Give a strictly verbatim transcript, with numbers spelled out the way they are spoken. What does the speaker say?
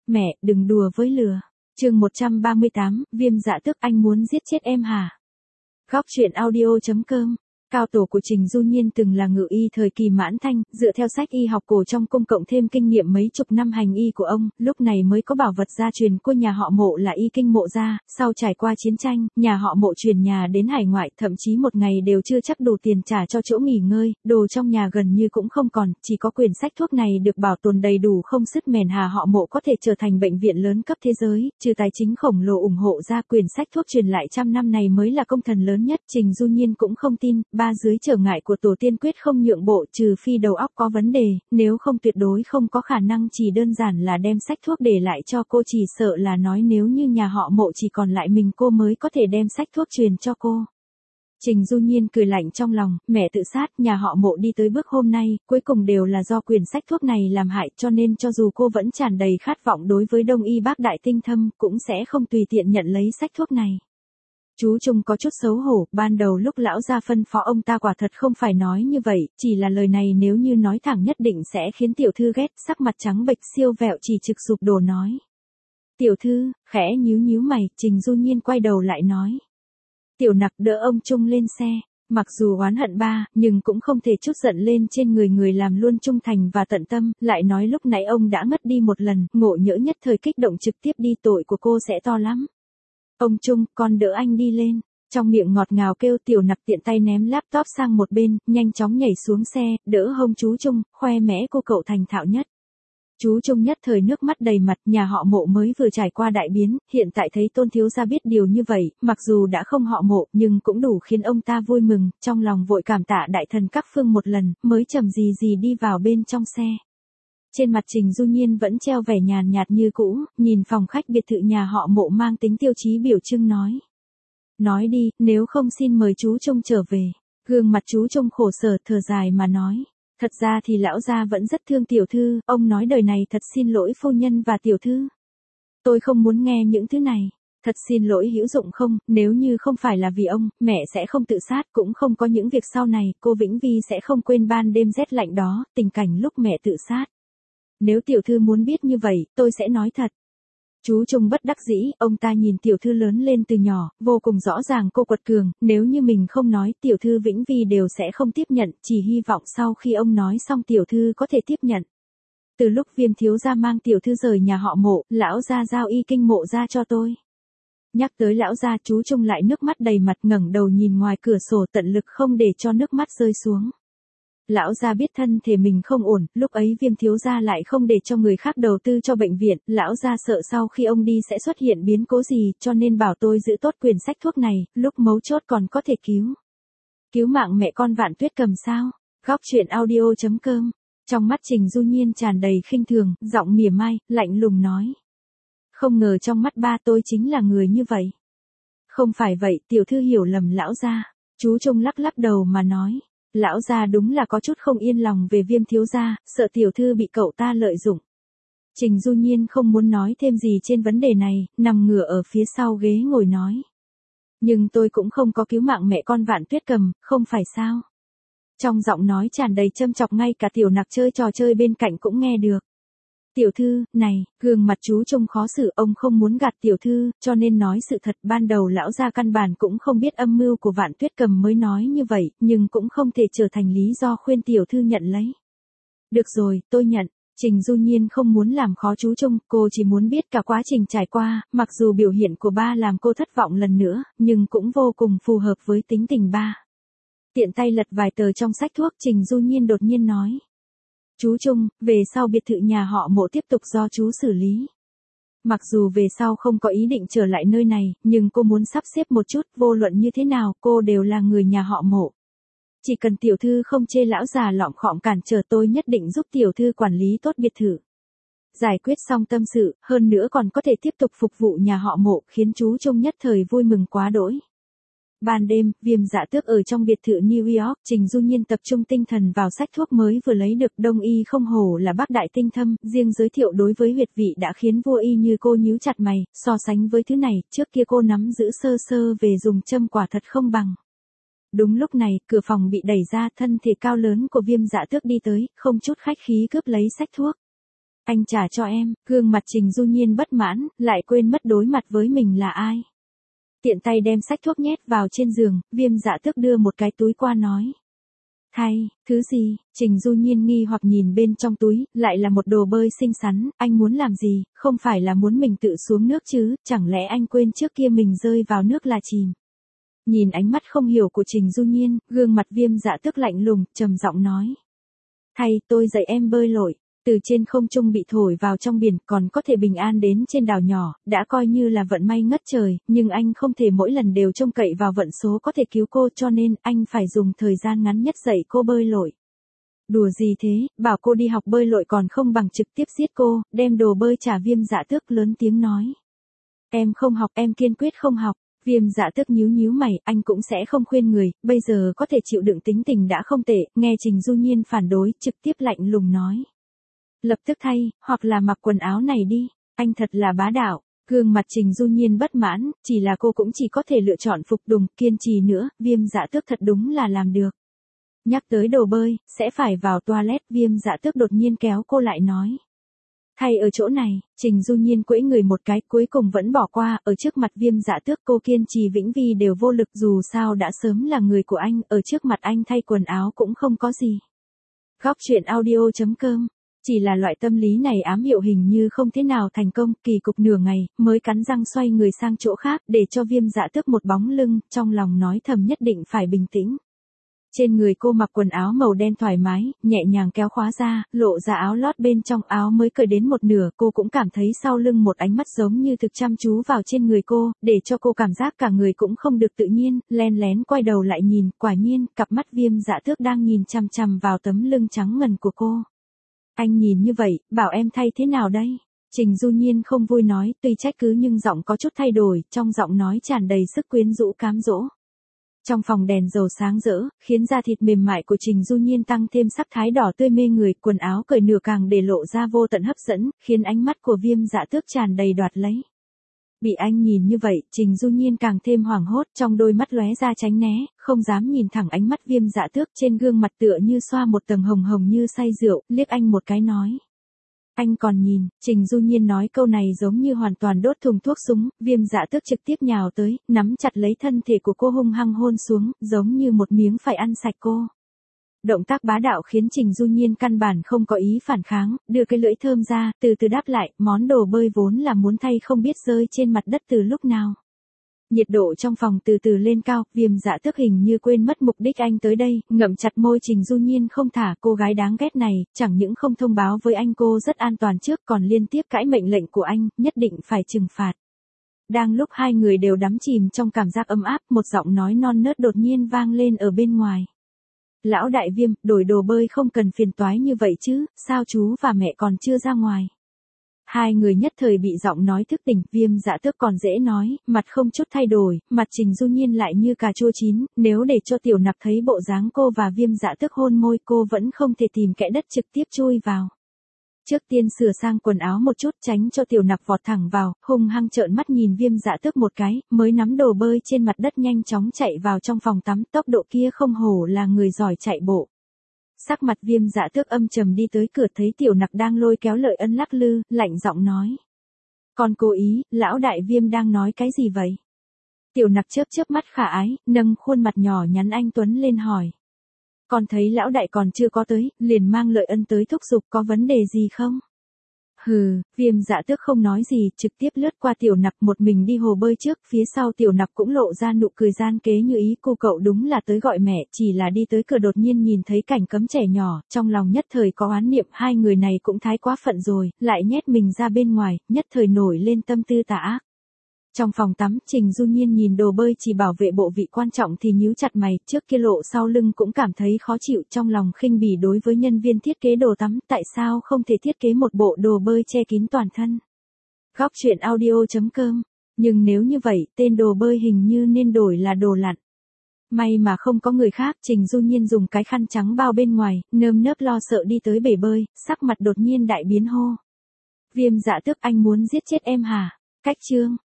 Mẹ, đừng đùa với lừa. Chương một trăm ba mươi tám, Viêm dạ tước, anh muốn giết chết em hả? Góc truyện audio.com. Cao tổ của Trình Du Nhiên từng là ngự y thời kỳ Mãn Thanh, dựa theo sách y học cổ trong cung cộng thêm kinh nghiệm mấy chục năm hành y của ông, lúc này mới có bảo vật gia truyền của nhà họ Mộ là y kinh Mộ gia. Sau trải qua chiến tranh, nhà họ Mộ chuyển nhà đến hải ngoại, thậm chí một ngày đều chưa chắc đủ tiền trả cho chỗ nghỉ ngơi, đồ trong nhà gần như cũng không còn, chỉ có quyển sách thuốc này được bảo tồn đầy đủ không sứt mẻ. Nhà họ Mộ có thể trở thành bệnh viện lớn cấp thế giới, trừ tài chính khổng lồ ủng hộ ra, quyển sách thuốc truyền lại trăm năm này mới là công thần lớn nhất. Trình Du Nhiên cũng không tin, ba dưới trở ngại của tổ tiên quyết không nhượng bộ, trừ phi đầu óc có vấn đề, nếu không tuyệt đối không có khả năng. Chỉ đơn giản là đem sách thuốc để lại cho cô, chỉ sợ là nói nếu như nhà họ Mộ chỉ còn lại mình cô mới có thể đem sách thuốc truyền cho cô. Trình Du Nhiên cười lạnh trong lòng, mẹ tự sát, nhà họ Mộ đi tới bước hôm nay, cuối cùng đều là do quyển sách thuốc này làm hại, cho nên cho dù cô vẫn tràn đầy khát vọng đối với Đông y bác đại tinh thâm, cũng sẽ không tùy tiện nhận lấy sách thuốc này. Chú Trung có chút xấu hổ, ban đầu lúc lão gia phân phó ông ta quả thật không phải nói như vậy, chỉ là lời này nếu như nói thẳng nhất định sẽ khiến tiểu thư ghét, sắc mặt trắng bệch siêu vẹo chỉ trực sụp đổ nói. Tiểu thư, khẽ nhíu nhíu mày, Trình Du Nhiên quay đầu lại nói. Tiểu Nặc đỡ ông Trung lên xe, mặc dù oán hận ba, nhưng cũng không thể chút giận lên trên người người làm luôn trung thành và tận tâm, lại nói lúc nãy ông đã mất đi một lần, ngộ nhỡ nhất thời kích động trực tiếp đi, tội của cô sẽ to lắm. Ông Trung, con đỡ anh đi lên. Trong miệng ngọt ngào kêu. Tiểu Nặc tiện tay ném laptop sang một bên, nhanh chóng nhảy xuống xe, đỡ hông chú Trung, khoe mẽ cô cậu thành thạo nhất. Chú Trung nhất thời nước mắt đầy mặt, nhà họ Mộ mới vừa trải qua đại biến, hiện tại thấy Tôn thiếu gia biết điều như vậy, mặc dù đã không họ Mộ, nhưng cũng đủ khiến ông ta vui mừng, trong lòng vội cảm tạ đại thần các phương một lần, mới chậm gì gì đi vào bên trong xe. Trên mặt Trình Du Nhiên vẫn treo vẻ nhàn nhạt như cũ, nhìn phòng khách biệt thự nhà họ Mộ mang tính tiêu chí biểu trưng nói. Nói đi, nếu không xin mời chú Trung trở về. Gương mặt chú Trung khổ sở thở dài mà nói. Thật ra thì lão gia vẫn rất thương tiểu thư, ông nói đời này thật xin lỗi phu nhân và tiểu thư. Tôi không muốn nghe những thứ này. Thật xin lỗi hữu dụng không, nếu như không phải là vì ông, mẹ sẽ không tự sát, cũng không có những việc sau này, cô Vĩnh Vi sẽ không quên ban đêm rét lạnh đó, tình cảnh lúc mẹ tự sát. Nếu tiểu thư muốn biết như vậy, tôi sẽ nói thật. Chú Trung bất đắc dĩ, ông ta nhìn tiểu thư lớn lên từ nhỏ, vô cùng rõ ràng cô quật cường, nếu như mình không nói, tiểu thư Vĩnh Vi đều sẽ không tiếp nhận, chỉ hy vọng sau khi ông nói xong tiểu thư có thể tiếp nhận. Từ lúc Viêm thiếu gia mang tiểu thư rời nhà họ Mộ, lão gia giao y kinh Mộ gia cho tôi. Nhắc tới lão gia, chú Trung lại nước mắt đầy mặt, ngẩng đầu nhìn ngoài cửa sổ, tận lực không để cho nước mắt rơi xuống. Lão gia biết thân thể mình không ổn, lúc ấy Viêm thiếu gia lại không để cho người khác đầu tư cho bệnh viện, lão gia sợ sau khi ông đi sẽ xuất hiện biến cố gì, cho nên bảo tôi giữ tốt quyển sách thuốc này, lúc mấu chốt còn có thể cứu. Cứu mạng mẹ con Vạn Tuyết Cầm sao? Góc truyện audio.com. Trong mắt Trình Du Nhiên tràn đầy khinh thường, giọng mỉa mai, lạnh lùng nói. Không ngờ trong mắt ba tôi chính là người như vậy. Không phải vậy, tiểu thư hiểu lầm lão gia. Chú Trung lắc lắc đầu mà nói. Lão gia đúng là có chút không yên lòng về Viêm thiếu gia, sợ tiểu thư bị cậu ta lợi dụng. Trình Du Nhiên không muốn nói thêm gì trên vấn đề này, nằm ngửa ở phía sau ghế ngồi nói. Nhưng tôi cũng không có cứu mạng mẹ con Vạn Tuyết Cầm, không phải sao? Trong giọng nói tràn đầy châm chọc, ngay cả Tiểu Nặc chơi trò chơi bên cạnh cũng nghe được. Tiểu thư, này, gương mặt chú Trung khó xử, ông không muốn gạt tiểu thư, cho nên nói sự thật. Ban đầu lão gia căn bản cũng không biết âm mưu của Vạn Tuyết Cầm mới nói như vậy, nhưng cũng không thể trở thành lý do khuyên tiểu thư nhận lấy. Được rồi, tôi nhận. Trình Du Nhiên không muốn làm khó chú Trung, cô chỉ muốn biết cả quá trình trải qua, mặc dù biểu hiện của ba làm cô thất vọng lần nữa, nhưng cũng vô cùng phù hợp với tính tình ba. Tiện tay lật vài tờ trong sách thuốc, Trình Du Nhiên đột nhiên nói. Chú Trung, về sau biệt thự nhà họ Mộ tiếp tục do chú xử lý. Mặc dù về sau không có ý định trở lại nơi này, nhưng cô muốn sắp xếp một chút, vô luận như thế nào, cô đều là người nhà họ Mộ. Chỉ cần tiểu thư không chê lão già lọm khọm cản trở, tôi nhất định giúp tiểu thư quản lý tốt biệt thự. Giải quyết xong tâm sự, hơn nữa còn có thể tiếp tục phục vụ nhà họ Mộ, khiến chú Trung nhất thời vui mừng quá đỗi. Ban đêm, Viêm dạ tước ở trong biệt thự New York, Trình Du Nhiên tập trung tinh thần vào sách thuốc mới vừa lấy được. Đông y không hổ là bác đại tinh thâm, riêng giới thiệu đối với huyệt vị đã khiến vua y như cô nhíu chặt mày, so sánh với thứ này, trước kia cô nắm giữ sơ sơ về dùng châm quả thật không bằng. Đúng lúc này, cửa phòng bị đẩy ra, thân thể cao lớn của Viêm dạ tước đi tới, không chút khách khí cướp lấy sách thuốc. Anh trả cho em, gương mặt Trình Du Nhiên bất mãn, lại quên mất đối mặt với mình là ai. Tiện tay đem sách thuốc nhét vào trên giường, Viêm Dạ Tước đưa một cái túi qua nói. Thay, thứ gì? Trình Du Nhiên nghi hoặc nhìn bên trong túi, lại là một đồ bơi xinh xắn, anh muốn làm gì, không phải là muốn mình tự xuống nước chứ, chẳng lẽ anh quên trước kia mình rơi vào nước là chìm. Nhìn ánh mắt không hiểu của Trình Du Nhiên, gương mặt Viêm Dạ Tước lạnh lùng, trầm giọng nói. Thay, tôi dạy em bơi lội. Từ trên không trung bị thổi vào trong biển, còn có thể bình an đến trên đảo nhỏ, đã coi như là vận may ngất trời, nhưng anh không thể mỗi lần đều trông cậy vào vận số có thể cứu cô, cho nên anh phải dùng thời gian ngắn nhất dạy cô bơi lội. Đùa gì thế, bảo cô đi học bơi lội còn không bằng trực tiếp giết cô, đem đồ bơi trả. Viêm Dạ Tước lớn tiếng nói. Em không học, em kiên quyết không học. Viêm Dạ Tước nhíu nhíu mày, anh cũng sẽ không khuyên người, bây giờ có thể chịu đựng tính tình đã không tệ, nghe Trình Du Nhiên phản đối, trực tiếp lạnh lùng nói. Lập tức thay, hoặc là mặc quần áo này đi, anh thật là bá đạo. Gương mặt Trình Du Nhiên bất mãn, chỉ là cô cũng chỉ có thể lựa chọn phục tùng, kiên trì nữa, Viêm Dạ Tước thật đúng là làm được. Nhắc tới đồ bơi, sẽ phải vào toilet, Viêm Dạ Tước đột nhiên kéo cô lại nói. Thay ở chỗ này, Trình Du Nhiên quẫy người một cái, cuối cùng vẫn bỏ qua, ở trước mặt Viêm Dạ Tước cô kiên trì vĩnh vi đều vô lực, dù sao đã sớm là người của anh, ở trước mặt anh thay quần áo cũng không có gì. Góc truyện audio chấm com. Chỉ là loại tâm lý này ám hiệu hình như không thế nào thành công, kỳ cục nửa ngày, mới cắn răng xoay người sang chỗ khác, để cho Viêm Dạ Tước một bóng lưng, trong lòng nói thầm nhất định phải bình tĩnh. Trên người cô mặc quần áo màu đen thoải mái, nhẹ nhàng kéo khóa ra, lộ ra áo lót bên trong, áo mới cởi đến một nửa, cô cũng cảm thấy sau lưng một ánh mắt giống như thực chăm chú vào trên người cô, để cho cô cảm giác cả người cũng không được tự nhiên, len lén quay đầu lại nhìn, quả nhiên, cặp mắt Viêm Dạ Tước đang nhìn chằm chằm vào tấm lưng trắng ngần của cô. Anh nhìn như vậy, bảo em thay thế nào đây? Trình Du Nhiên không vui nói, tuy trách cứ nhưng giọng có chút thay đổi, trong giọng nói tràn đầy sức quyến rũ cám dỗ. Trong phòng đèn dầu sáng rỡ, khiến da thịt mềm mại của Trình Du Nhiên tăng thêm sắc thái đỏ tươi mê người, quần áo cởi nửa càng để lộ ra vô tận hấp dẫn, khiến ánh mắt của Viêm Dạ Tước tràn đầy đoạt lấy. Bị anh nhìn như vậy, Trình Du Nhiên càng thêm hoảng hốt, trong đôi mắt lóe ra tránh né, không dám nhìn thẳng ánh mắt Viêm Dạ Tước, trên gương mặt tựa như xoa một tầng hồng hồng như say rượu, liếc anh một cái nói. Anh còn nhìn, Trình Du Nhiên nói câu này giống như hoàn toàn đốt thùng thuốc súng, Viêm Dạ Tước trực tiếp nhào tới, nắm chặt lấy thân thể của cô hung hăng hôn xuống, giống như một miếng phải ăn sạch cô. Động tác bá đạo khiến Trình Du Nhiên căn bản không có ý phản kháng, đưa cái lưỡi thơm ra, từ từ đáp lại, món đồ bơi vốn là muốn thay không biết rơi trên mặt đất từ lúc nào. Nhiệt độ trong phòng từ từ lên cao, Viêm Dạ Tước hình như quên mất mục đích anh tới đây, ngậm chặt môi Trình Du Nhiên không thả, cô gái đáng ghét này, chẳng những không thông báo với anh cô rất an toàn trước còn liên tiếp cãi mệnh lệnh của anh, nhất định phải trừng phạt. Đang lúc hai người đều đắm chìm trong cảm giác ấm áp, một giọng nói non nớt đột nhiên vang lên ở bên ngoài. Lão đại Viêm, đổi đồ bơi không cần phiền toái như vậy chứ, sao chú và mẹ còn chưa ra ngoài. Hai người nhất thời bị giọng nói thức tỉnh, Viêm Dạ Tước còn dễ nói, mặt không chút thay đổi, mặt Trình Du Nhiên lại như cà chua chín, nếu để cho Tiểu Nặc thấy bộ dáng cô và Viêm Dạ Tước hôn môi cô vẫn không thể tìm kẽ đất trực tiếp chui vào. Trước tiên sửa sang quần áo một chút tránh cho Tiểu Nặc vọt thẳng vào, hung hăng trợn mắt nhìn Viêm Dạ Tước một cái, mới nắm đồ bơi trên mặt đất nhanh chóng chạy vào trong phòng tắm, tốc độ kia không hổ là người giỏi chạy bộ. Sắc mặt Viêm Dạ Tước âm trầm đi tới cửa thấy Tiểu Nặc đang lôi kéo Lợi Ân lắc lư, lạnh giọng nói. Còn cố ý, lão đại Viêm đang nói cái gì vậy? Tiểu Nặc chớp chớp mắt khả ái, nâng khuôn mặt nhỏ nhắn anh tuấn lên hỏi. Còn thấy lão đại còn chưa có tới, liền mang Lợi Ân tới thúc giục, có vấn đề gì không? Hừ, Viêm Dạ Tước không nói gì, trực tiếp lướt qua Tiểu Nặc một mình đi hồ bơi trước, phía sau Tiểu Nặc cũng lộ ra nụ cười gian kế như ý, cô cậu đúng là tới gọi mẹ, chỉ là đi tới cửa đột nhiên nhìn thấy cảnh cấm trẻ nhỏ, trong lòng nhất thời có oán niệm, hai người này cũng thái quá phận rồi, lại nhét mình ra bên ngoài, nhất thời nổi lên tâm tư tà ác. Trong phòng tắm, Trình Du Nhiên nhìn đồ bơi chỉ bảo vệ bộ vị quan trọng thì nhíu chặt mày, trước kia lộ sau lưng cũng cảm thấy khó chịu, trong lòng khinh bỉ đối với nhân viên thiết kế đồ tắm, tại sao không thể thiết kế một bộ đồ bơi che kín toàn thân. Góc truyện audio chấm com, nhưng nếu như vậy, tên đồ bơi hình như nên đổi là đồ lặn. May mà không có người khác, Trình Du Nhiên dùng cái khăn trắng bao bên ngoài, nơm nớp lo sợ đi tới bể bơi, sắc mặt đột nhiên đại biến hô. Viêm Dạ Tước, anh muốn giết chết em hả? Cách chương